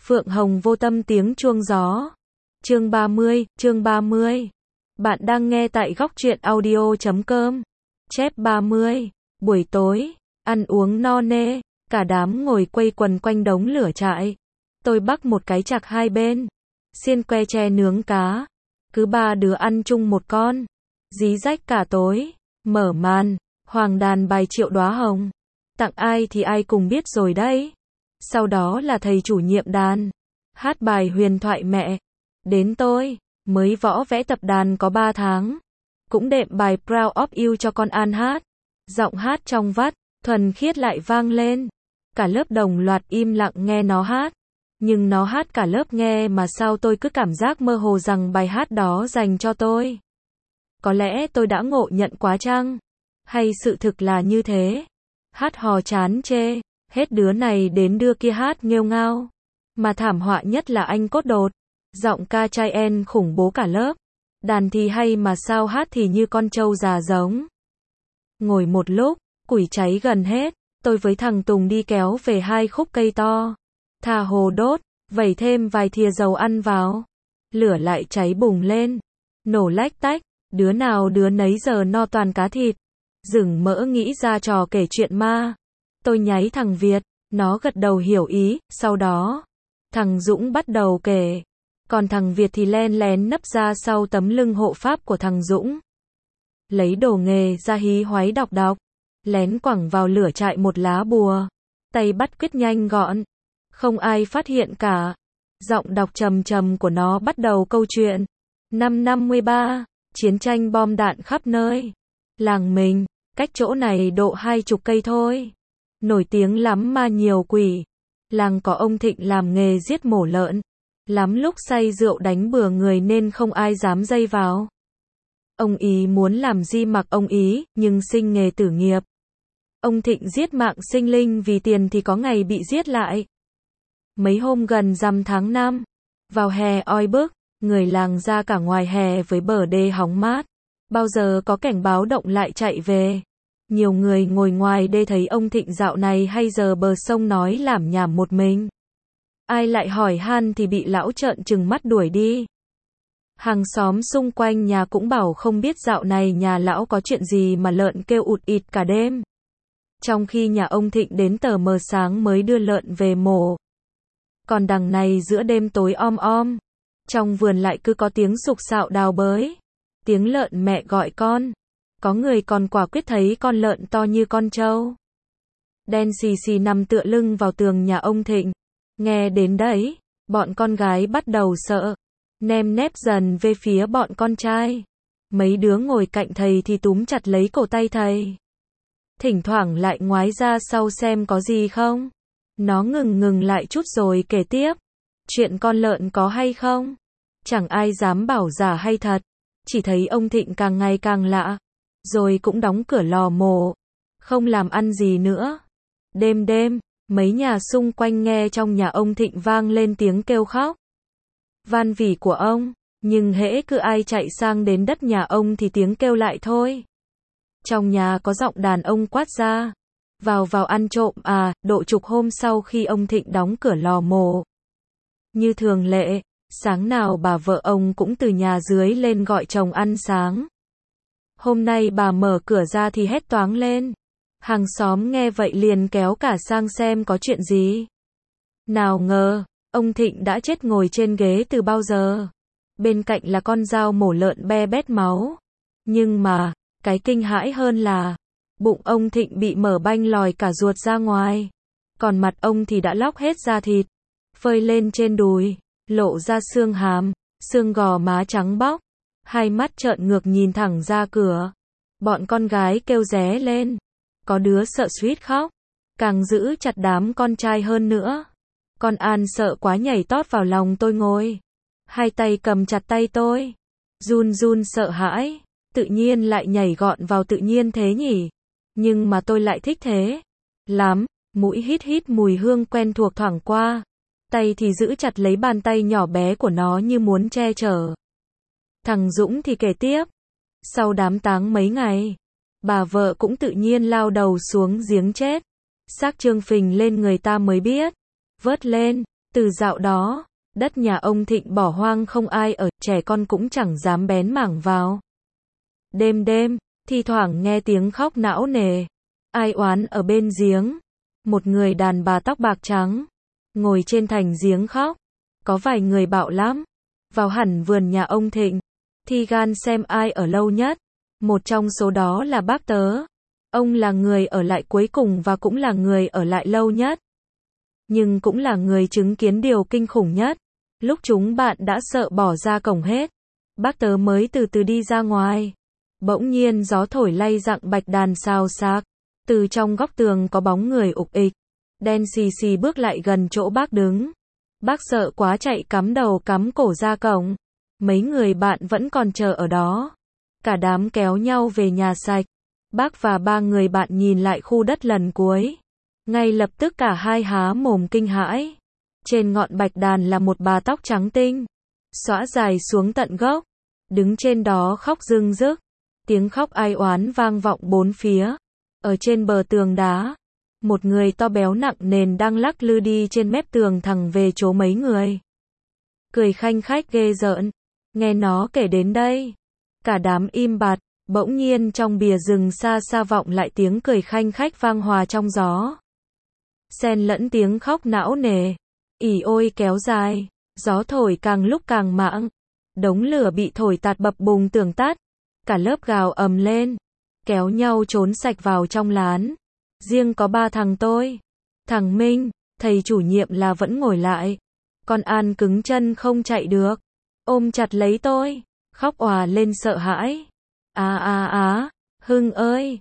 Phượng Hồng Vô Tâm tiếng chuông gió. Chương 30. Bạn đang nghe tại góc truyện audio.com. Chép 30. Buổi tối, ăn uống no nê, cả đám ngồi quây quần quanh đống lửa trại. Tôi bắc một cái chạc hai bên, xiên que tre nướng cá. Cứ ba đứa ăn chung một con. Dí rách cả tối, mở màn, hoàng đàn bài Triệu Đóa Hồng. Tặng ai thì ai cùng biết rồi đấy. Sau đó là thầy chủ nhiệm đàn, hát bài huyền thoại mẹ. Đến tôi, mới võ vẽ tập đàn có 3 tháng. Cũng đệm bài Proud of You cho con An hát. Giọng hát trong vắt, thuần khiết lại vang lên. Cả lớp đồng loạt im lặng nghe nó hát. Nhưng nó hát cả lớp nghe mà sao tôi cứ cảm giác mơ hồ rằng bài hát đó dành cho tôi. Có lẽ tôi đã ngộ nhận quá chăng? Hay sự thực là như thế? Hát hò chán chê, hết đứa này đến đứa kia hát nghêu ngao. Mà thảm họa nhất là anh Cốt Đột. Giọng ca trai en khủng bố cả lớp. Đàn thì hay mà sao hát thì như con trâu già giống. Ngồi một lúc, củi cháy gần hết, tôi với thằng Tùng đi kéo về 2 khúc cây to. Thả hồ đốt, vẩy thêm vài thìa dầu ăn vào. Lửa lại cháy bùng lên, nổ lách tách, đứa nào đứa nấy giờ no toàn cá thịt. Rừng mỡ nghĩ ra trò kể chuyện ma. Tôi nháy thằng Việt, nó gật đầu hiểu ý, sau đó thằng Dũng bắt đầu kể. Còn thằng Việt thì len lén nấp ra sau tấm lưng hộ pháp của thằng Dũng. Lấy đồ nghề ra hí hoáy đọc. Lén quẳng vào lửa trại một lá bùa. Tay bắt quyết nhanh gọn. Không ai phát hiện cả. Giọng đọc trầm trầm của nó bắt đầu câu chuyện. Năm 53, chiến tranh bom đạn khắp nơi. Làng mình, cách chỗ này độ 20 cây thôi. Nổi tiếng lắm mà nhiều quỷ. Làng có ông Thịnh làm nghề giết mổ lợn. Lắm lúc say rượu đánh bừa người nên không ai dám dây vào. Ông ý muốn làm gì mặc ông ý, nhưng sinh nghề tử nghiệp. Ông Thịnh giết mạng sinh linh vì tiền thì có ngày bị giết lại. Mấy hôm gần rằm tháng 5, vào hè oi bức, người làng ra cả ngoài hè với bờ đê hóng mát. Bao giờ có cảnh báo động lại chạy về. Nhiều người ngồi ngoài đê thấy ông Thịnh dạo này hay giờ bờ sông nói lảm nhảm một mình. Ai lại hỏi han thì bị lão trợn trừng mắt đuổi đi. Hàng xóm xung quanh nhà cũng bảo không biết dạo này nhà lão có chuyện gì mà lợn kêu ụt ịt cả đêm. Trong khi nhà ông Thịnh đến tờ mờ sáng mới đưa lợn về mổ. Còn đằng này giữa đêm tối om, trong vườn lại cứ có tiếng sục sạo đào bới. Tiếng lợn mẹ gọi con. Có người còn quả quyết thấy con lợn to như con trâu. Đen xì xì nằm tựa lưng vào tường nhà ông Thịnh. Nghe đến đấy, bọn con gái bắt đầu sợ. Nem nép dần về phía bọn con trai. Mấy đứa ngồi cạnh thầy thì túm chặt lấy cổ tay thầy. Thỉnh thoảng lại ngoái ra sau xem có gì không. Nó ngừng lại chút rồi kể tiếp. Chuyện con lợn có hay không? Chẳng ai dám bảo giả hay thật. Chỉ thấy ông Thịnh càng ngày càng lạ. Rồi cũng đóng cửa lò mổ. Không làm ăn gì nữa. Đêm, mấy nhà xung quanh nghe trong nhà ông Thịnh vang lên tiếng kêu khóc. Van vỉ của ông. Nhưng hễ cứ ai chạy sang đến đất nhà ông thì tiếng kêu lại thôi. Trong nhà có giọng đàn ông quát ra. Vào ăn trộm à, độ chục hôm sau khi ông Thịnh đóng cửa lò mổ. Như thường lệ, sáng nào bà vợ ông cũng từ nhà dưới lên gọi chồng ăn sáng. Hôm nay bà mở cửa ra thì hét toáng lên. Hàng xóm nghe vậy liền kéo cả sang xem có chuyện gì. Nào ngờ, ông Thịnh đã chết ngồi trên ghế từ bao giờ. Bên cạnh là con dao mổ lợn be bét máu. Nhưng mà, cái kinh hãi hơn là bụng ông Thịnh bị mở banh lòi cả ruột ra ngoài. Còn mặt ông thì đã lóc hết da thịt. Phơi lên trên đùi, lộ ra xương hàm, xương gò má trắng bóc. Hai mắt trợn ngược nhìn thẳng ra cửa. Bọn con gái kêu ré lên. Có đứa sợ suýt khóc. Càng giữ chặt đám con trai hơn nữa. Con An sợ quá nhảy tót vào lòng tôi ngồi. Hai tay cầm chặt tay tôi. Run sợ hãi. Tự nhiên lại nhảy gọn vào tự nhiên thế nhỉ. Nhưng mà tôi lại thích thế lắm. Mũi hít mùi hương quen thuộc thoảng qua. Tay thì giữ chặt lấy bàn tay nhỏ bé của nó như muốn che chở. Thằng Dũng thì kể tiếp. Sau đám táng mấy ngày, bà vợ cũng tự nhiên lao đầu xuống giếng chết. Xác trương phình lên người ta mới biết. Vớt lên, Từ dạo đó, đất nhà ông Thịnh bỏ hoang không ai ở, trẻ con cũng chẳng dám bén mảng vào. Đêm đêm, thi thoảng nghe tiếng khóc não nề, ai oán ở bên giếng. Một người đàn bà tóc bạc trắng, ngồi trên thành giếng khóc. Có vài người bạo lắm, vào hẳn vườn nhà ông Thịnh, thi gan xem ai ở lâu nhất. Một trong số đó là bác tớ. Ông là người ở lại cuối cùng và cũng là người ở lại lâu nhất. Nhưng cũng là người chứng kiến điều kinh khủng nhất. Lúc chúng bạn đã sợ bỏ ra cổng hết, bác tớ mới từ từ đi ra ngoài. Bỗng nhiên gió thổi lay dặng bạch đàn xào xạc. Từ trong góc tường có bóng người ục ịch, đen xì xì bước lại gần chỗ bác đứng. Bác sợ quá chạy cắm đầu cắm cổ ra cổng. Mấy người bạn vẫn còn chờ ở đó. Cả đám kéo nhau về nhà sạch. Bác và ba người bạn nhìn lại khu đất lần cuối. Ngay lập tức cả hai há mồm kinh hãi. Trên ngọn bạch đàn là một bà tóc trắng tinh, xõa dài xuống tận gốc, đứng trên đó khóc rưng rức. Tiếng khóc ai oán vang vọng bốn phía. Ở trên bờ tường đá, một người to béo nặng nền đang lắc lư đi trên mép tường thẳng về chỗ mấy người. Cười khanh khách ghê rợn. Nghe nó kể đến đây, cả đám im bặt. Bỗng nhiên trong bìa rừng xa xa vọng lại tiếng cười khanh khách vang hòa trong gió, xen lẫn tiếng khóc não nề, ỉ ôi kéo dài. Gió thổi càng lúc càng mãng. Đống lửa bị thổi tạt bập bùng tưởng tắt. Cả lớp gào ầm lên, kéo nhau trốn sạch vào trong lán. Riêng có ba thằng tôi, thằng Minh, thầy chủ nhiệm là vẫn ngồi lại. Con An cứng chân không chạy được, ôm chặt lấy tôi, khóc òa lên sợ hãi. Hưng ơi,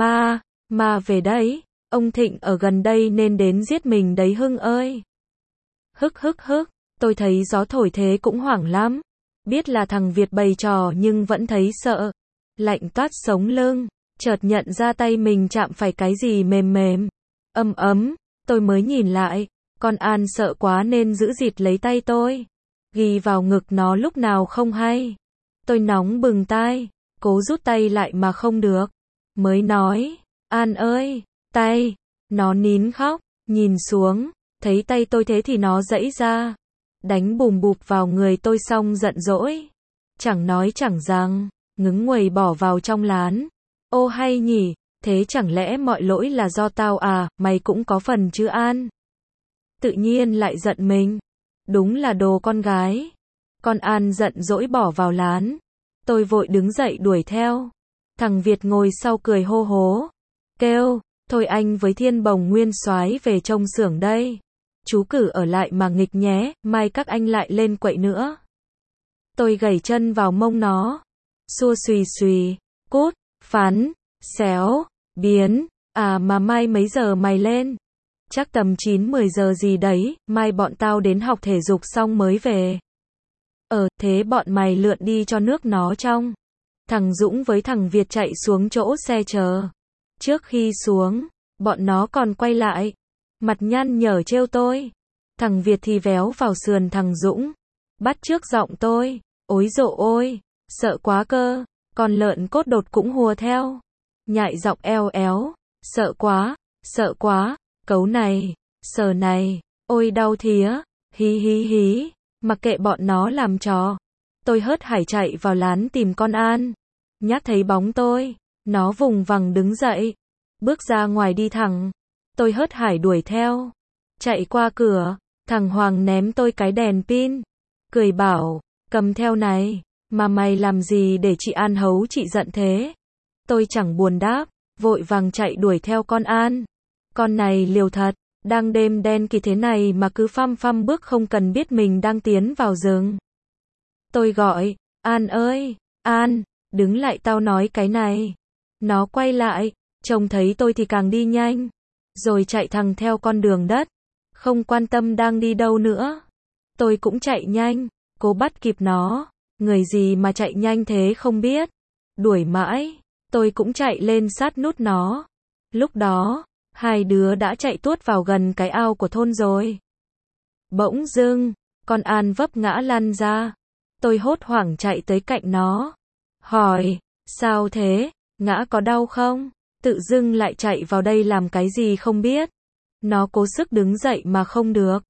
ma về đấy, ông Thịnh ở gần đây nên đến giết mình đấy Hưng ơi. Hức, tôi thấy gió thổi thế cũng hoảng lắm. Biết là thằng Việt bày trò nhưng vẫn thấy sợ. Lạnh toát sống lưng, chợt nhận ra tay mình chạm phải cái gì mềm mềm, ấm, tôi mới nhìn lại. Con An sợ quá nên giữ rịt lấy tay tôi, ghi vào ngực nó lúc nào không hay. Tôi nóng bừng tai, cố rút tay lại mà không được. Mới nói, An ơi, tay. Nó nín khóc, nhìn xuống, thấy tay tôi thế thì nó giãy ra, đánh bùm bụp vào người tôi xong giận dỗi. Chẳng nói chẳng rằng, ngứng nguầy bỏ vào trong lán. Ô hay nhỉ, thế chẳng lẽ mọi lỗi là do tao à, mày cũng có phần chứ An. Tự nhiên lại giận mình. Đúng là đồ con gái. Con An giận dỗi bỏ vào lán. Tôi vội đứng dậy đuổi theo. Thằng Việt ngồi sau cười hô hố, kêu, thôi anh với Thiên Bồng Nguyên Soái về trông xưởng đây. Chú cử ở lại mà nghịch nhé, mai các anh lại lên quậy nữa. Tôi gẩy chân vào mông nó. Xua xùy xùy, cút, phán, xéo, biến, mà mai mấy giờ mày lên? Chắc tầm 9-10 giờ gì đấy, mai bọn tao đến học thể dục xong mới về. Thế bọn mày lượn đi cho nước nó trong. Thằng Dũng với thằng Việt chạy xuống chỗ xe chờ. Trước khi xuống, bọn nó còn quay lại, mặt nhăn nhở trêu tôi. Thằng Việt thì véo vào sườn thằng Dũng, bắt chước giọng tôi, ối dộ ôi, sợ quá cơ. Con lợn cốt đột cũng hùa theo, nhại giọng eo éo, sợ quá, cấu này, sờ này, ôi đau thía, hí, mặc kệ bọn nó làm trò. Tôi hớt hải chạy vào lán tìm con An. Nhát thấy bóng tôi, nó vùng vằng đứng dậy, bước ra ngoài đi thẳng. Tôi hớt hải đuổi theo, chạy qua cửa, thằng Hoàng ném tôi cái đèn pin, cười bảo, cầm theo này, mà mày làm gì để chị An hấu chị giận thế? Tôi chẳng buồn đáp, vội vàng chạy đuổi theo con An. Con này liều thật, đang đêm đen kịt thế này mà cứ phăm bước không cần biết mình đang tiến vào rừng. Tôi gọi, An ơi, An, đứng lại tao nói cái này. Nó quay lại, trông thấy tôi thì càng đi nhanh, rồi chạy thẳng theo con đường đất, không quan tâm đang đi đâu nữa. Tôi cũng chạy nhanh, cố bắt kịp nó, người gì mà chạy nhanh thế không biết. Đuổi mãi, tôi cũng chạy lên sát nút nó. Lúc đó, hai đứa đã chạy tuốt vào gần cái ao của thôn rồi. Bỗng dưng, con An vấp ngã lăn ra. Tôi hốt hoảng chạy tới cạnh nó, hỏi, sao thế, ngã có đau không? Tự dưng lại chạy vào đây làm cái gì không biết. Nó cố sức đứng dậy mà không được.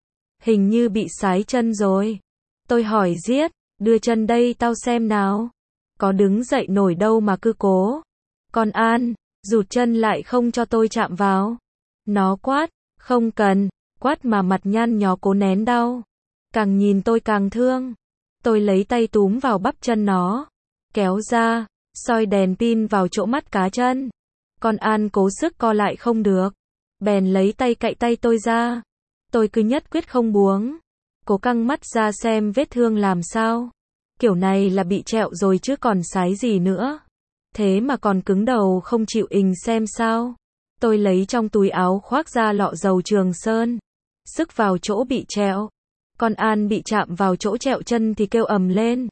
hình như bị sái chân rồi. Tôi hỏi giết, đưa chân đây tao xem nào. Có đứng dậy nổi đâu mà cứ cố. Con An, rụt chân lại không cho tôi chạm vào. Nó quát, không cần, quát mà mặt nhăn nhó cố nén đau. Càng nhìn tôi càng thương. Tôi lấy tay túm vào bắp chân nó, kéo ra, soi đèn pin vào chỗ mắt cá chân. Con An cố sức co lại không được, bèn lấy tay cạy tay tôi ra. Tôi cứ nhất quyết không buông, cố căng mắt ra xem vết thương làm sao. Kiểu này là bị trẹo rồi chứ còn sái gì nữa. Thế mà còn cứng đầu không chịu ình xem sao. Tôi lấy trong túi áo khoác ra lọ dầu Trường Sơn, sức vào chỗ bị trẹo. Con An bị chạm vào chỗ trẹo chân thì kêu ầm lên.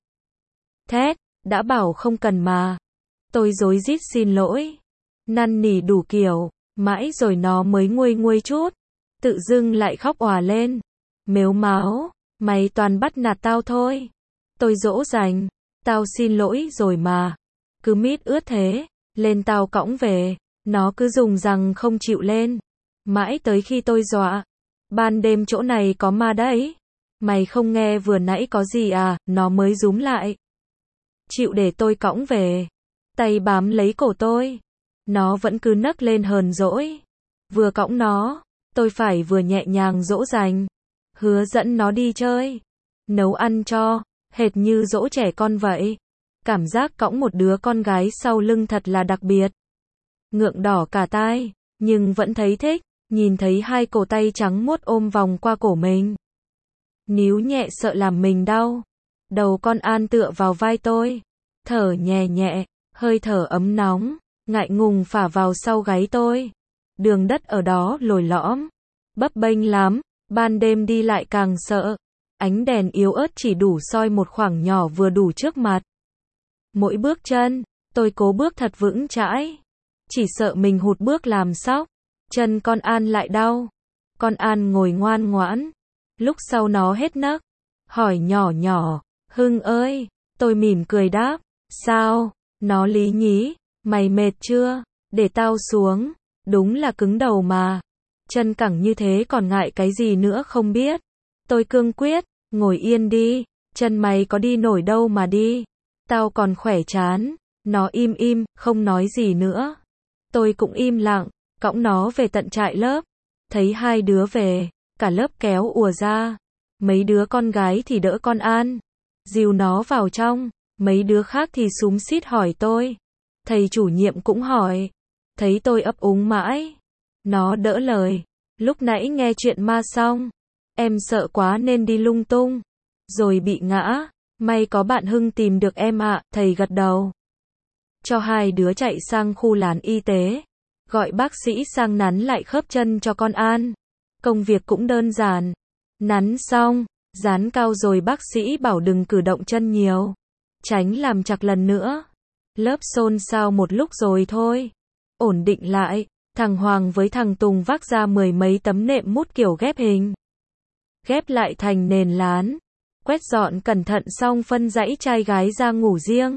Thét, đã bảo không cần mà. Tôi rối rít xin lỗi, năn nỉ đủ kiểu, mãi rồi nó mới nguôi nguôi chút. Tự dưng lại khóc òa lên. Mếu máo, mày toàn bắt nạt tao thôi. Tôi dỗ dành, tao xin lỗi rồi mà. Cứ mít ướt thế, lên tao cõng về. Nó cứ dùng rằng không chịu lên. Mãi tới khi tôi dọa. Ban đêm chỗ này có ma đấy. Mày không nghe vừa nãy có gì à, nó mới rúm lại. Chịu để tôi cõng về. Tay bám lấy cổ tôi. Nó vẫn cứ nấc lên hờn dỗi. Vừa cõng nó, tôi phải vừa nhẹ nhàng dỗ dành. Hứa dẫn nó đi chơi. Nấu ăn cho, hệt như dỗ trẻ con vậy. Cảm giác cõng một đứa con gái sau lưng thật là đặc biệt. Ngượng đỏ cả tai, nhưng vẫn thấy thích. Nhìn thấy hai cổ tay trắng muốt ôm vòng qua cổ mình. Níu nhẹ sợ làm mình đau. Đầu con An tựa vào vai tôi. Thở nhẹ nhẹ, hơi thở ấm nóng, ngại ngùng phả vào sau gáy tôi. Đường đất ở đó lồi lõm, bấp bênh lắm, ban đêm đi lại càng sợ. Ánh đèn yếu ớt chỉ đủ soi một khoảng nhỏ vừa đủ trước mặt. Mỗi bước chân, tôi cố bước thật vững chãi. Chỉ sợ mình hụt bước làm sóc. Chân con An lại đau. Con An ngồi ngoan ngoãn. Lúc sau nó hết nấc. Hỏi nhỏ nhỏ, Hưng ơi, tôi mỉm cười đáp. Sao? Nó lý nhí. Mày mệt chưa? Để tao xuống. Đúng là cứng đầu mà. Chân cẳng như thế còn ngại cái gì nữa không biết. Tôi cương quyết, ngồi yên đi. Chân mày có đi nổi đâu mà đi. Tao còn khỏe chán. Nó im im, không nói gì nữa. Tôi cũng im lặng, cõng nó về tận trại lớp. Thấy hai đứa về, cả lớp kéo ùa ra. Mấy đứa con gái thì đỡ con An, dìu nó vào trong. Mấy đứa khác thì xúm xít hỏi tôi. Thầy chủ nhiệm cũng hỏi. Thấy tôi ấp úng mãi. Nó đỡ lời. Lúc nãy nghe chuyện ma xong, em sợ quá nên đi lung tung. Rồi bị ngã. May có bạn Hưng tìm được em ạ, thầy gật đầu. Cho hai đứa chạy sang khu lán y tế. Gọi bác sĩ sang nắn lại khớp chân cho con An. Công việc cũng đơn giản. Nắn xong, dán cao rồi bác sĩ bảo đừng cử động chân nhiều. Tránh làm chặt lần nữa. Lớp xôn xao một lúc rồi thôi. Ổn định lại, thằng Hoàng với thằng Tùng vác ra 10 mấy tấm nệm mút kiểu ghép hình. Ghép lại thành nền lán. Quét dọn cẩn thận xong phân dãy trai gái ra ngủ riêng.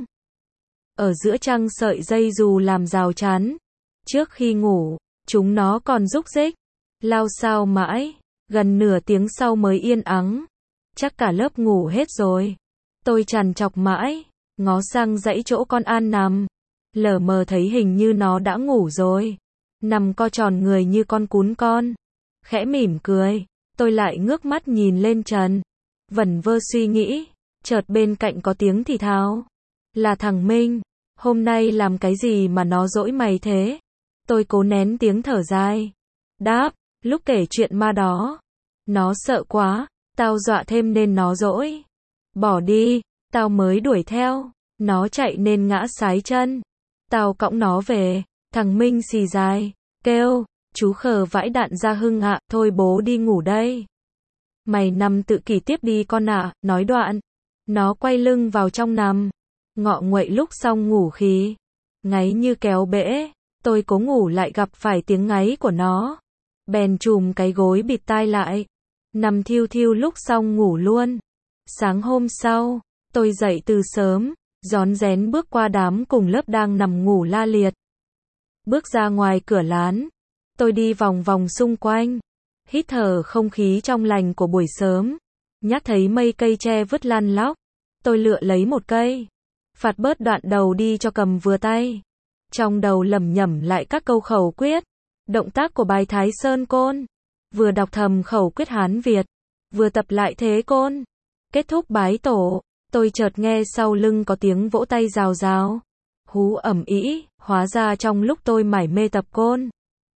Ở giữa trăng sợi dây dù làm rào chắn. Trước khi ngủ, chúng nó còn rúc rích. Lao xao mãi. Gần nửa tiếng sau mới yên ắng. Chắc cả lớp ngủ hết rồi. Tôi trằn trọc mãi. Ngó sang dãy chỗ con An nằm. Lờ mờ thấy hình như nó đã ngủ rồi. Nằm co tròn người như con cún con. Khẽ mỉm cười. Tôi lại ngước mắt nhìn lên trần. Vẩn vơ suy nghĩ. Chợt bên cạnh có tiếng thì thào. Là thằng Minh. Hôm nay làm cái gì mà nó dỗi mày thế? Tôi cố nén tiếng thở dài. Đáp, lúc kể chuyện ma đó. Nó sợ quá, tao dọa thêm nên nó dỗi. Bỏ đi, tao mới đuổi theo. Nó chạy nên ngã sái chân. Tao cõng nó về. Thằng Minh xì dài, kêu, chú khờ vãi đạn ra Hưng ạ, thôi bố đi ngủ đây. Mày nằm tự kỷ tiếp đi con ạ, nói đoạn. Nó quay lưng vào trong nằm. Ngọ nguậy lúc xong ngủ khí. Ngáy như kéo bể. Tôi cố ngủ lại gặp phải tiếng ngáy của nó. Bèn chùm cái gối bịt tai lại. Nằm thiu thiu lúc xong ngủ luôn. Sáng hôm sau, tôi dậy từ sớm. Rón rén bước qua đám cùng lớp đang nằm ngủ la liệt. Bước ra ngoài cửa lán. Tôi đi vòng vòng xung quanh. hít thở không khí trong lành của buổi sớm. Nhắc thấy mây cây tre vứt lăn lóc, tôi lựa lấy một cây, phạt bớt đoạn đầu đi cho cầm vừa tay. Trong đầu lẩm nhẩm lại các câu khẩu quyết, động tác của bài Thái Sơn Côn, vừa đọc thầm khẩu quyết Hán Việt, vừa tập lại thế côn. Kết thúc bái tổ, tôi chợt nghe sau lưng có tiếng vỗ tay rào rào, hú ầm ĩ, hóa ra trong lúc tôi mải mê tập côn,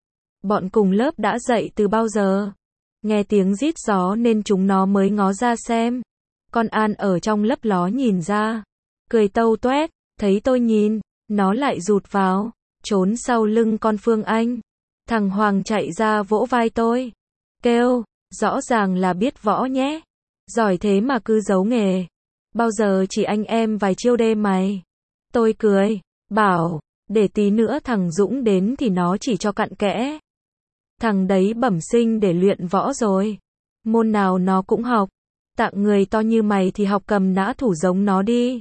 bọn cùng lớp đã dậy từ bao giờ. Nghe tiếng rít gió nên chúng nó mới ngó ra xem. Con An ở trong lấp ló nhìn ra, cười tâu toét, thấy tôi nhìn, nó lại rụt vào, trốn sau lưng con Phương Anh. Thằng Hoàng chạy ra vỗ vai tôi, kêu, rõ ràng là biết võ nhé, giỏi thế mà cứ giấu nghề, bao giờ chỉ anh em vài chiêu đê mày. Tôi cười, bảo, để tí nữa thằng Dũng đến thì nó chỉ cho cặn kẽ. Thằng đấy bẩm sinh để luyện võ rồi, môn nào nó cũng học, tặng người to như mày thì học cầm nã thủ giống nó đi.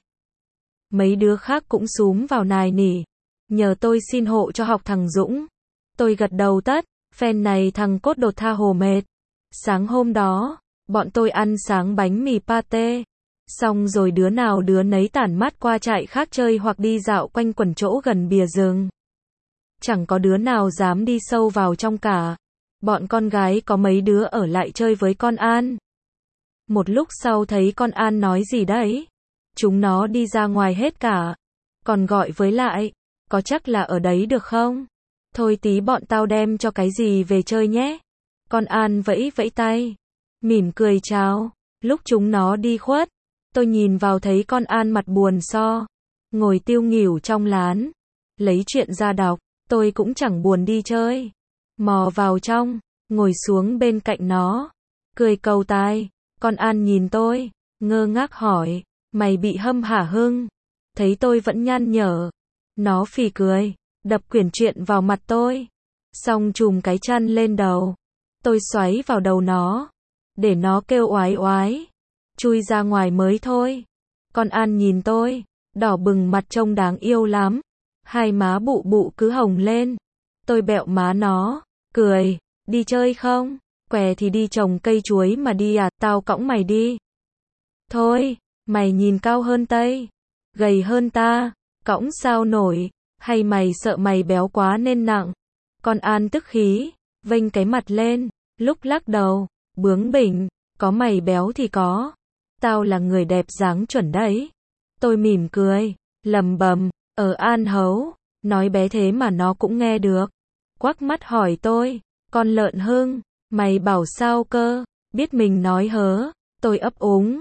Mấy đứa khác cũng xúm vào nài nỉ, nhờ tôi xin hộ cho học thằng Dũng. Tôi gật đầu tất, phen này thằng cốt đột tha hồ mệt. Sáng hôm đó, bọn tôi ăn sáng bánh mì pate, xong rồi đứa nào đứa nấy tản mát qua trại khác chơi hoặc đi dạo quanh quần chỗ gần bìa rừng. Chẳng có đứa nào dám đi sâu vào trong cả. Bọn con gái có mấy đứa ở lại chơi với con An. Một lúc sau thấy con An nói gì đấy, chúng nó đi ra ngoài hết cả, còn gọi với lại, có chắc là ở đấy được không? Thôi tí bọn tao đem cho cái gì về chơi nhé. Con An vẫy vẫy tay, mỉm cười chào. Lúc chúng nó đi khuất, tôi nhìn vào thấy con An mặt buồn so, ngồi tiêu nghỉu trong lán, lấy chuyện ra đọc. Tôi cũng chẳng buồn đi chơi, mò vào trong, ngồi xuống bên cạnh nó, cười cầu tài. Con An nhìn tôi, ngơ ngác hỏi, mày bị hâm hả Hưng? Thấy tôi vẫn nhăn nhở, nó phì cười, đập quyển truyện vào mặt tôi, xong chùm cái chăn lên đầu. Tôi xoáy vào đầu nó, để nó kêu oái oái, chui ra ngoài mới thôi. Con An nhìn tôi, đỏ bừng mặt trông đáng yêu lắm, hai má bụ bụ cứ hồng lên. Tôi bẹo má nó, cười, đi chơi không? Què thì đi trồng cây chuối mà đi à, tao cõng mày đi. Thôi, mày nhìn cao hơn Tây, gầy hơn ta, cõng sao nổi, hay mày sợ mày béo quá nên nặng? Con An tức khí, vênh cái mặt lên, lúc lắc đầu, bướng bỉnh, có mày béo thì có, tao là người đẹp dáng chuẩn đấy. Tôi mỉm cười, lầm bầm, An hấu, nói bé thế mà nó cũng nghe được. Quắc mắt hỏi tôi, con lợn Hưng, mày bảo sao cơ, biết mình nói hớ. Tôi ấp úng,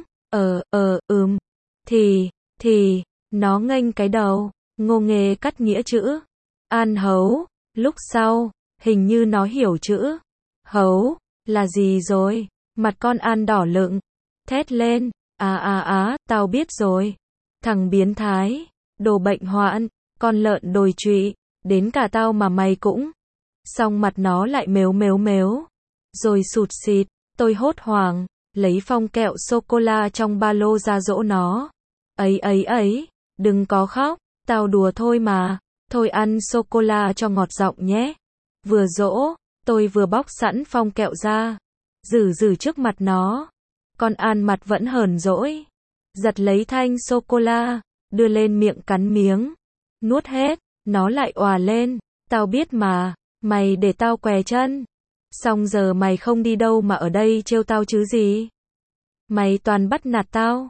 thì, nó nghênh cái đầu, ngô nghê cắt nghĩa chữ. An hấu, lúc sau, hình như nó hiểu chữ hấu là gì rồi, mặt con An đỏ lựng, thét lên, tao biết rồi, thằng biến thái, đồ bệnh hoạn, con lợn đồi trụy, đến cả tao mà mày cũng. Xong mặt nó lại mếu mếu mếu, rồi sụt xịt. Tôi hốt hoảng, lấy phong kẹo sô-cô-la trong ba lô ra dỗ nó. Ấy, đừng có khóc, tao đùa thôi mà, thôi ăn sô-cô-la cho ngọt giọng nhé. Vừa dỗ, tôi vừa bóc sẵn phong kẹo ra, rử trước mặt nó. Con An mặt vẫn hờn dỗi, giật lấy thanh sô-cô-la, đưa lên miệng cắn miếng, nuốt hết, nó lại òa lên, tao biết mà, mày để tao què chân. Xong giờ mày không đi đâu mà ở đây trêu tao chứ gì? Mày toàn bắt nạt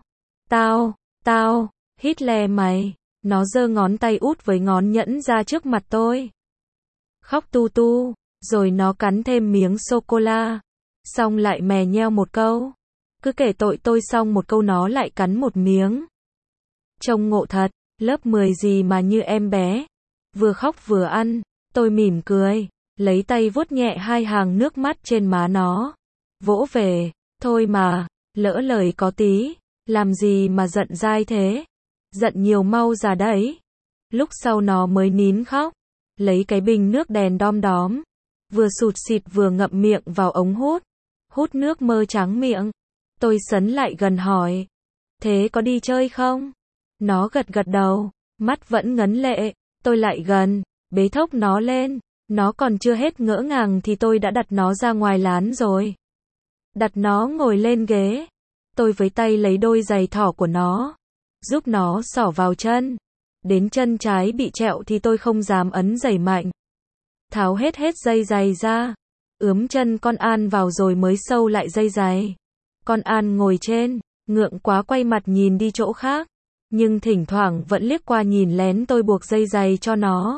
tao, hít le mày. Nó giơ ngón tay út với ngón nhẫn ra trước mặt tôi. Khóc tu tu, rồi nó cắn thêm miếng sô-cô-la. Xong lại mè nheo một câu. Cứ kể tội tôi xong một câu nó lại cắn một miếng. Trông ngộ thật, lớp 10 gì mà như em bé. Vừa khóc vừa ăn, tôi mỉm cười, lấy tay vuốt nhẹ hai hàng nước mắt trên má nó. Vỗ về, thôi mà, lỡ lời có tí, làm gì mà giận dai thế. Giận nhiều mau ra đấy. Lúc sau nó mới nín khóc, lấy cái bình nước đèn đom đóm, vừa sụt xịt vừa ngậm miệng vào ống hút nước mơ trắng miệng. Tôi sấn lại gần hỏi, thế có đi chơi không? Nó gật gật đầu, mắt vẫn ngấn lệ. Tôi lại gần, bế thốc nó lên, Nó còn chưa hết ngỡ ngàng thì tôi đã đặt nó ra ngoài lán rồi. Đặt nó ngồi lên ghế. Tôi với tay lấy đôi giày thỏ của nó, giúp nó xỏ vào chân. Đến chân trái bị trẹo thì tôi không dám ấn giày mạnh. Tháo hết dây giày ra, ướm chân con An vào rồi mới sâu lại dây giày. Con An ngồi trên, ngượng quá quay mặt nhìn đi chỗ khác, nhưng thỉnh thoảng vẫn liếc qua nhìn lén tôi buộc dây giày cho nó.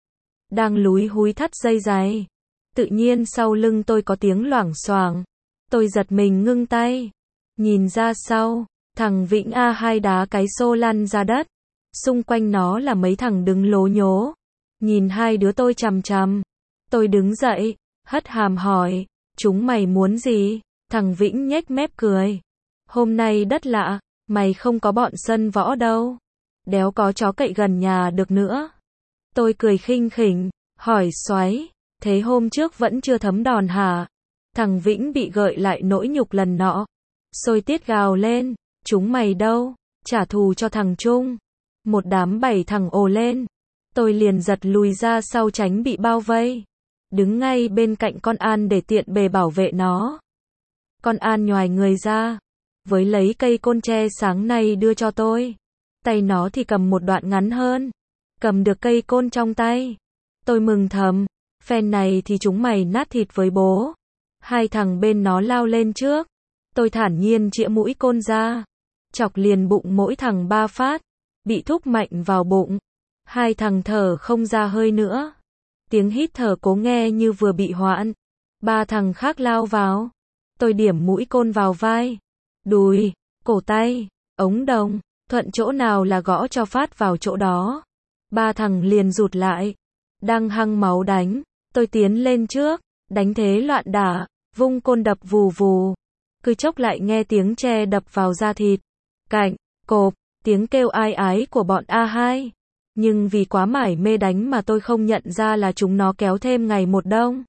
Đang lúi húi thắt dây giày, tự nhiên sau lưng tôi có tiếng loảng xoảng. Tôi giật mình ngưng tay, nhìn ra sau, thằng Vĩnh A2 đá cái xô lăn ra đất. Xung quanh nó là mấy thằng đứng lố nhố, nhìn hai đứa tôi chằm chằm. Tôi đứng dậy, hất hàm hỏi, chúng mày muốn gì? Thằng Vĩnh nhếch mép cười. Hôm nay đất lạ, mày không có bọn sân võ đâu. Đéo có chó cậy gần nhà được nữa. Tôi cười khinh khỉnh, hỏi xoáy, thế hôm trước vẫn chưa thấm đòn hả? Thằng Vĩnh bị gợi lại nỗi nhục lần nọ. Sôi tiết gào lên, chúng mày đâu? Trả thù cho thằng Trung. Một đám 7 thằng ồ lên. Tôi liền giật lùi ra sau tránh bị bao vây. Đứng ngay bên cạnh con An để tiện bề bảo vệ nó. Con An nhoài người ra, với lấy cây côn tre sáng nay đưa cho tôi. Tay nó thì cầm một đoạn ngắn hơn. Cầm được cây côn trong tay. Tôi mừng thầm, phen này thì chúng mày nát thịt với bố. Hai thằng bên nó lao lên trước. Tôi thản nhiên chĩa mũi côn ra. Chọc liền bụng mỗi thằng 3 phát. Bị thúc mạnh vào bụng. Hai thằng thở không ra hơi nữa. Tiếng hít thở cố nghe như vừa bị hoãn. 3 thằng khác lao vào. Tôi điểm mũi côn vào vai, đùi, cổ tay, ống đồng, thuận chỗ nào là gõ cho phát vào chỗ đó. 3 thằng liền rụt lại. Đang hăng máu đánh. Tôi tiến lên trước, đánh thế loạn đả, vung côn đập vù vù. Cứ chốc lại nghe tiếng tre đập vào da thịt. Cạnh, cộp, tiếng kêu ai ái của bọn A2. Nhưng vì quá mải mê đánh mà tôi không nhận ra là chúng nó kéo thêm ngày một đông.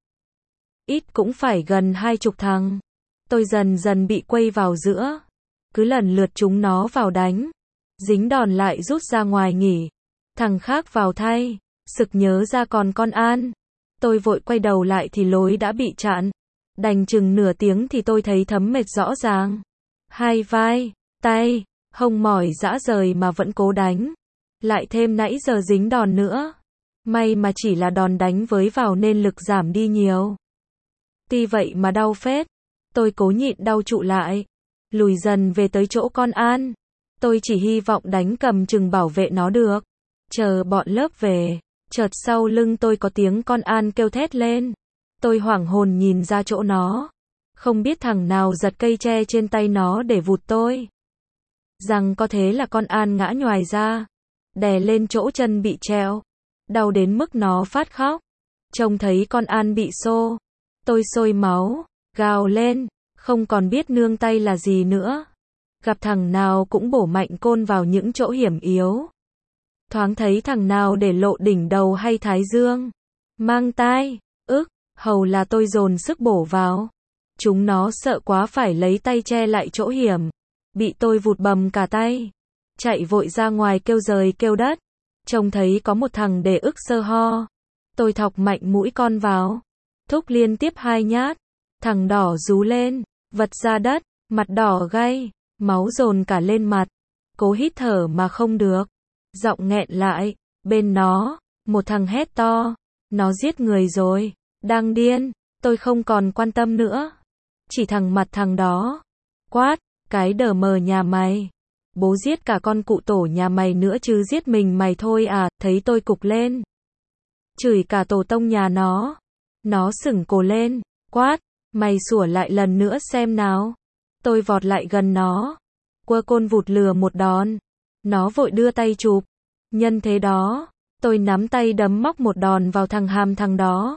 Ít cũng phải gần 20 thằng. Tôi dần dần bị quây vào giữa. Cứ lần lượt chúng nó vào đánh. Dính đòn lại rút ra ngoài nghỉ. Thằng khác vào thay. Sực nhớ ra còn con An. Tôi vội quay đầu lại thì lối đã bị chặn. Đành chừng nửa tiếng thì tôi thấy thấm mệt rõ ràng. Hai vai, tay, hông mỏi rã rời mà vẫn cố đánh. Lại thêm nãy giờ dính đòn nữa. May mà chỉ là đòn đánh với vào nên lực giảm đi nhiều. Tuy vậy mà đau phết. Tôi cố nhịn đau trụ lại. Lùi dần về tới chỗ con An. Tôi chỉ hy vọng đánh cầm chừng bảo vệ nó được. Chờ bọn lớp về. Chợt sau lưng tôi có tiếng con An kêu thét lên. Tôi hoảng hồn nhìn ra chỗ nó. Không biết thằng nào giật cây tre trên tay nó để vụt tôi. Rằng có thế là con An ngã nhoài ra. Đè lên chỗ chân bị treo. Đau đến mức nó phát khóc. Trông thấy con An bị xô. Tôi sôi máu. Gào lên. Không còn biết nương tay là gì nữa. Gặp thằng nào cũng bổ mạnh côn vào những chỗ hiểm yếu. Thoáng thấy thằng nào để lộ đỉnh đầu hay thái dương. Mang tai. Hầu là tôi dồn sức bổ vào. Chúng nó sợ quá phải lấy tay che lại chỗ hiểm. Bị tôi vụt bầm cả tay. Chạy vội ra ngoài kêu giời kêu đất. Trông thấy có một thằng để ức sơ ho. Tôi thọc mạnh mũi con vào. Thúc liên tiếp 2 nhát. Thằng đỏ rú lên. Vật ra đất. Mặt đỏ gay. Máu dồn cả lên mặt. Cố hít thở mà không được. Giọng nghẹn lại. Bên nó. Một thằng hét to. Nó giết người rồi. Đang điên. Tôi không còn quan tâm nữa. Chỉ thằng mặt thằng đó. Quát. Cái đờ mờ nhà mày. Bố giết cả con cụ tổ nhà mày nữa chứ giết mình mày thôi à. Thấy tôi cục lên. Chửi cả tổ tông nhà nó. Nó sửng cổ lên. Quát. Mày sủa lại lần nữa xem nào. Tôi vọt lại gần nó. Quơ côn vụt lừa một đòn. Nó vội đưa tay chụp. Nhân thế đó. Tôi nắm tay đấm móc một đòn vào thằng hàm thằng đó.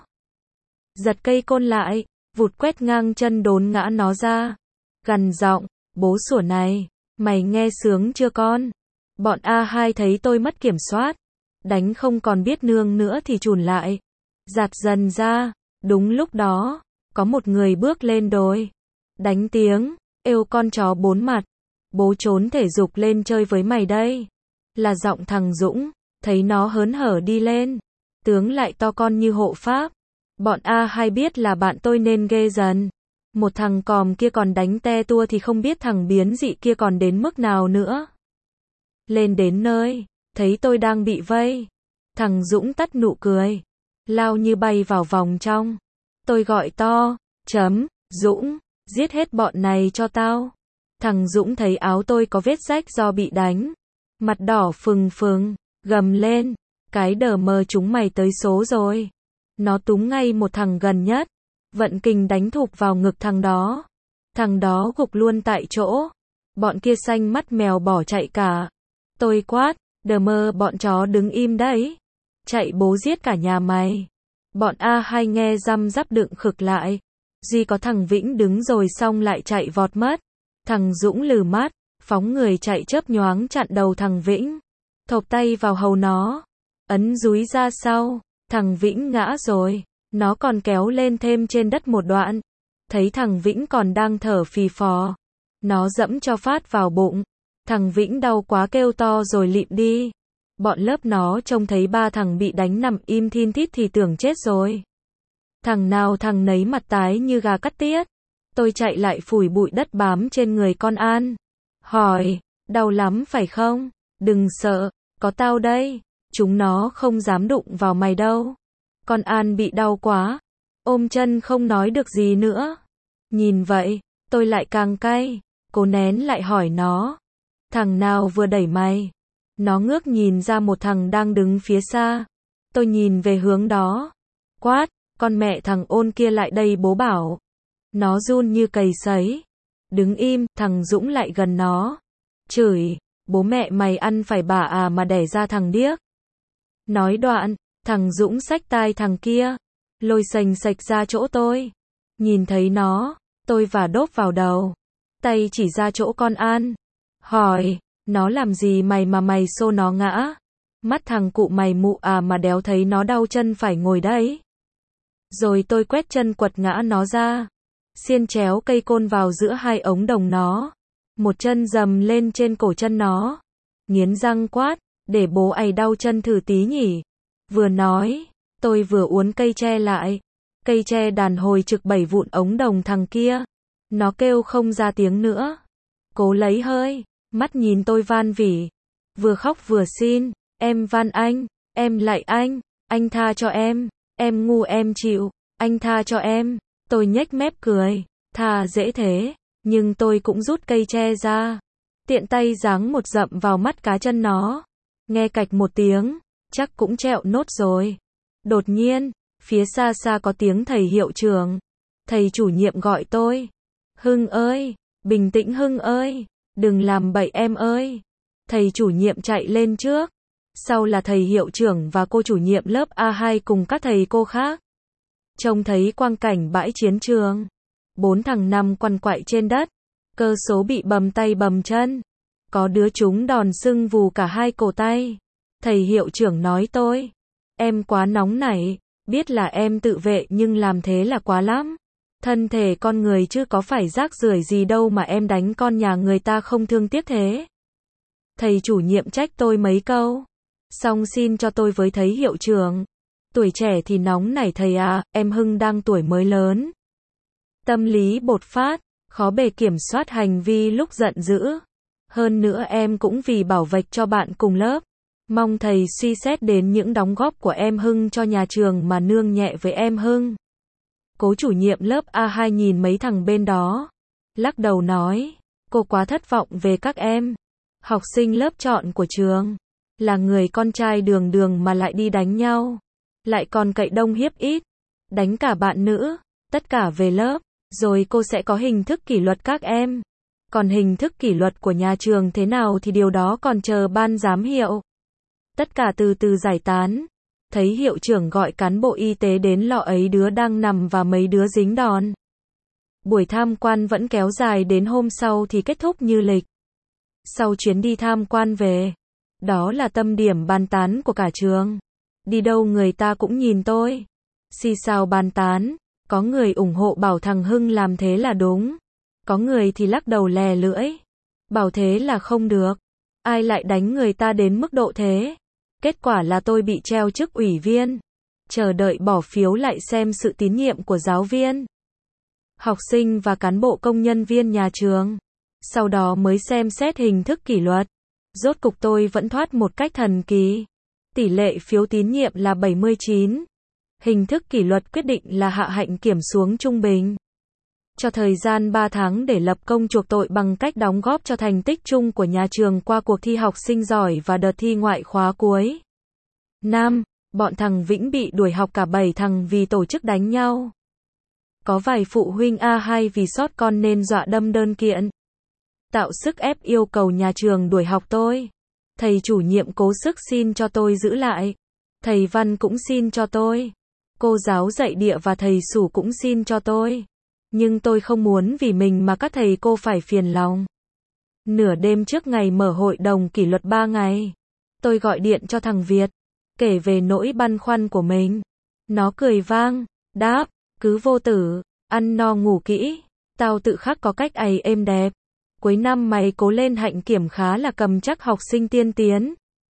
Giật cây côn lại. Vụt quét ngang chân đốn ngã nó ra. Gằn giọng. Bố sủa này. Mày nghe sướng chưa con? Bọn A2 thấy tôi mất kiểm soát. Đánh không còn biết nương nữa thì chùn lại. Giạt dần ra. Đúng lúc đó. Có một người bước lên đồi. Đánh tiếng. Êu con chó 4 mặt. Bố trốn thể dục lên chơi với mày đây. Là giọng thằng Dũng. Thấy nó hớn hở đi lên. tướng lại to con như hộ pháp. Bọn A2 biết là bạn tôi nên ghê dần. Một thằng còm kia còn đánh te tua thì không biết thằng biến dị kia còn đến mức nào nữa. Lên đến nơi, thấy tôi đang bị vây. Thằng Dũng tắt nụ cười, lao như bay vào vòng trong. Tôi gọi to, Dũng, giết hết bọn này cho tao. Thằng Dũng thấy áo tôi có vết rách do bị đánh. Mặt đỏ phừng phừng, gầm lên, cái đờ mờ chúng mày tới số rồi. Nó túm ngay một thằng gần nhất, vận kình đánh thụp vào ngực thằng đó. Thằng đó gục luôn tại chỗ. Bọn kia xanh mắt mèo bỏ chạy cả. Tôi quát, đờ mơ bọn chó đứng im đấy. Chạy bố giết cả nhà mày. Bọn A2 nghe răm rắp đựng khực lại. Duy có thằng Vĩnh đứng rồi xong lại chạy vọt mất. Thằng Dũng lừ mắt, phóng người chạy chớp nhoáng chặn đầu thằng Vĩnh. Thộp tay vào hầu nó. Ấn dúi ra sau. Thằng Vĩnh ngã rồi. Nó còn kéo lên thêm trên đất một đoạn. Thấy thằng Vĩnh còn đang thở phì phò. Nó dẫm cho phát vào bụng. Thằng Vĩnh đau quá kêu to rồi lịm đi. Bọn lớp nó trông thấy ba thằng bị đánh nằm im thin thít thì tưởng chết rồi. Thằng nào thằng nấy mặt tái như gà cắt tiết. Tôi chạy lại phủi bụi đất bám trên người con An. Hỏi, đau lắm phải không? Đừng sợ, có tao đây. Chúng nó không dám đụng vào mày đâu. Con An bị đau quá. Ôm chân không nói được gì nữa. Nhìn vậy, tôi lại càng cay. Cố nén lại hỏi nó. Thằng nào vừa đẩy mày? Nó ngước nhìn ra một thằng đang đứng phía xa. Tôi nhìn về hướng đó. Quát, con mẹ thằng Ôn kia lại đây bố bảo. Nó run như cầy sấy. Đứng im, thằng Dũng lại gần nó. Chửi, bố mẹ mày ăn phải bà à mà đẻ ra thằng điếc. Nói đoạn, thằng Dũng xách tai thằng kia. Lôi sành sạch ra chỗ tôi. Nhìn thấy nó, tôi và đốp vào đầu. Tay chỉ ra chỗ con An. Hỏi, nó làm gì mày mà mày xô nó ngã? Mắt thằng cụ mày mụ à mà đéo thấy nó đau chân phải ngồi đấy. Rồi tôi quét chân quật ngã nó ra. Xiên chéo cây côn vào giữa hai ống đồng nó. Một chân dầm lên trên cổ chân nó. Nghiến răng quát, để bố ày đau chân thử tí nhỉ. Vừa nói, tôi vừa uốn cây tre lại. Cây tre đàn hồi trực 7 vụn ống đồng thằng kia. Nó kêu không ra tiếng nữa. Cố lấy hơi, mắt nhìn tôi van vỉ. Vừa khóc vừa xin, em van anh, em lạy anh tha cho em ngu em chịu, anh tha cho em. Tôi nhếch mép cười, tha dễ thế, nhưng tôi cũng rút cây tre ra. Tiện tay giáng một dậm vào mắt cá chân nó. Nghe cạch một tiếng, chắc cũng trẹo nốt rồi. Đột nhiên, phía xa xa có tiếng thầy hiệu trưởng. Thầy chủ nhiệm gọi tôi. Hưng ơi, bình tĩnh Hưng ơi, đừng làm bậy em ơi. Thầy chủ nhiệm chạy lên trước. Sau là thầy hiệu trưởng và cô chủ nhiệm lớp A2 cùng các thầy cô khác. Trông thấy quang cảnh bãi chiến trường. 4 thằng nằm quằn quại trên đất. Cơ số bị bầm tay bầm chân. Có đứa chúng đòn sưng vù cả hai cổ tay. Thầy hiệu trưởng nói tôi. Em quá nóng nảy. Biết là em tự vệ nhưng làm thế là quá lắm. Thân thể con người chứ có phải rác rưởi gì đâu mà em đánh con nhà người ta không thương tiếc thế. Thầy chủ nhiệm trách tôi mấy câu. Xong xin cho tôi với thầy hiệu trưởng. Tuổi trẻ thì nóng nảy thầy à, em Hưng đang tuổi mới lớn. Tâm lý bột phát, khó bề kiểm soát hành vi lúc giận dữ. Hơn nữa em cũng vì bảo vệ cho bạn cùng lớp. Mong thầy suy xét đến những đóng góp của em Hưng cho nhà trường mà nương nhẹ với em Hưng. Cố chủ nhiệm lớp A2 nhìn mấy thằng bên đó. Lắc đầu nói, cô quá thất vọng về các em. Học sinh lớp chọn của trường. Là người con trai đường đường mà lại đi đánh nhau. Lại còn cậy đông hiếp ít. Đánh cả bạn nữ. Tất cả về lớp. Rồi cô sẽ có hình thức kỷ luật các em. Còn hình thức kỷ luật của nhà trường thế nào thì điều đó còn chờ ban giám hiệu. Tất cả từ từ giải tán. Thấy hiệu trưởng gọi cán bộ y tế đến lọ ấy đứa đang nằm và mấy đứa dính đòn. Buổi tham quan vẫn kéo dài đến hôm sau thì kết thúc như lịch. Sau chuyến đi tham quan về, đó là tâm điểm bàn tán của cả trường. Đi đâu người ta cũng nhìn tôi. Xì xào bàn tán, có người ủng hộ bảo thằng Hưng làm thế là đúng. Có người thì lắc đầu lè lưỡi. Bảo thế là không được. Ai lại đánh người ta đến mức độ thế? Kết quả là tôi bị treo chức ủy viên. chờ đợi bỏ phiếu lại xem sự tín nhiệm của giáo viên, học sinh và cán bộ công nhân viên nhà trường. Sau đó mới xem xét hình thức kỷ luật. Rốt cục tôi vẫn thoát một cách thần kỳ. Tỷ lệ phiếu tín nhiệm là 79. Hình thức kỷ luật quyết định là hạ hạnh kiểm xuống trung bình. Cho thời gian 3 tháng để lập công chuộc tội bằng cách đóng góp cho thành tích chung của nhà trường qua cuộc thi học sinh giỏi và đợt thi ngoại khóa cuối. 5. Bọn thằng Vĩnh bị đuổi học cả 7 thằng vì tổ chức đánh nhau. Có vài phụ huynh A2 vì sót con nên dọa đâm đơn kiện. Tạo sức ép yêu cầu nhà trường đuổi học tôi. Thầy chủ nhiệm cố sức xin cho tôi giữ lại. Thầy văn cũng xin cho tôi. Cô giáo dạy địa và thầy sử cũng xin cho tôi. Nhưng tôi không muốn vì mình mà các thầy cô phải phiền lòng. Nửa đêm trước ngày mở hội đồng kỷ luật 3 ngày, tôi gọi điện cho thằng Việt, kể về nỗi băn khoăn của mình. Nó cười vang, đáp, cứ vô tử, ăn no ngủ kỹ, tao tự khắc có cách ấy êm đẹp. Cuối năm mày cố lên, hạnh kiểm khá là cầm chắc học sinh tiên tiến.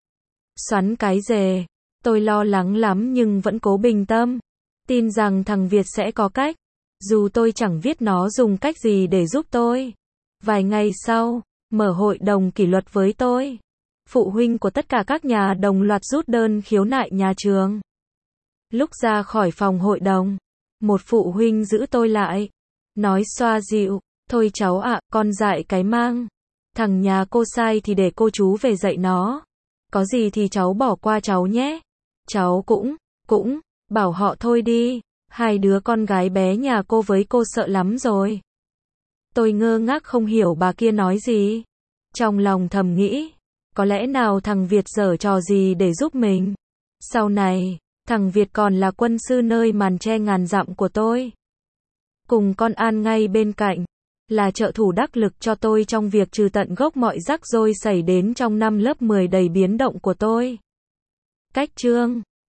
Xoắn cái rề, tôi lo lắng lắm nhưng vẫn cố bình tâm, tin rằng thằng Việt sẽ có cách, dù tôi chẳng biết nó dùng cách gì để giúp tôi. Vài ngày sau, mở hội đồng kỷ luật với tôi. Phụ huynh của tất cả các nhà đồng loạt rút đơn khiếu nại nhà trường. Lúc ra khỏi phòng hội đồng, một phụ huynh giữ tôi lại, nói xoa dịu, thôi cháu ạ, con dại cái mang. Thằng nhà cô sai thì để cô chú về dạy nó. Có gì thì cháu bỏ qua cháu nhé. Cháu cũng, bảo họ thôi đi. Hai đứa con gái bé nhà cô với cô sợ lắm rồi. Tôi ngơ ngác không hiểu bà kia nói gì. Trong lòng thầm nghĩ, có lẽ nào thằng Việt giở trò gì để giúp mình. Sau này, thằng Việt còn là quân sư nơi màn tre ngàn dặm của tôi. Cùng con An ngay bên cạnh, là trợ thủ đắc lực cho tôi trong việc trừ tận gốc mọi rắc rối xảy đến trong năm lớp 10 đầy biến động của tôi. Cách chương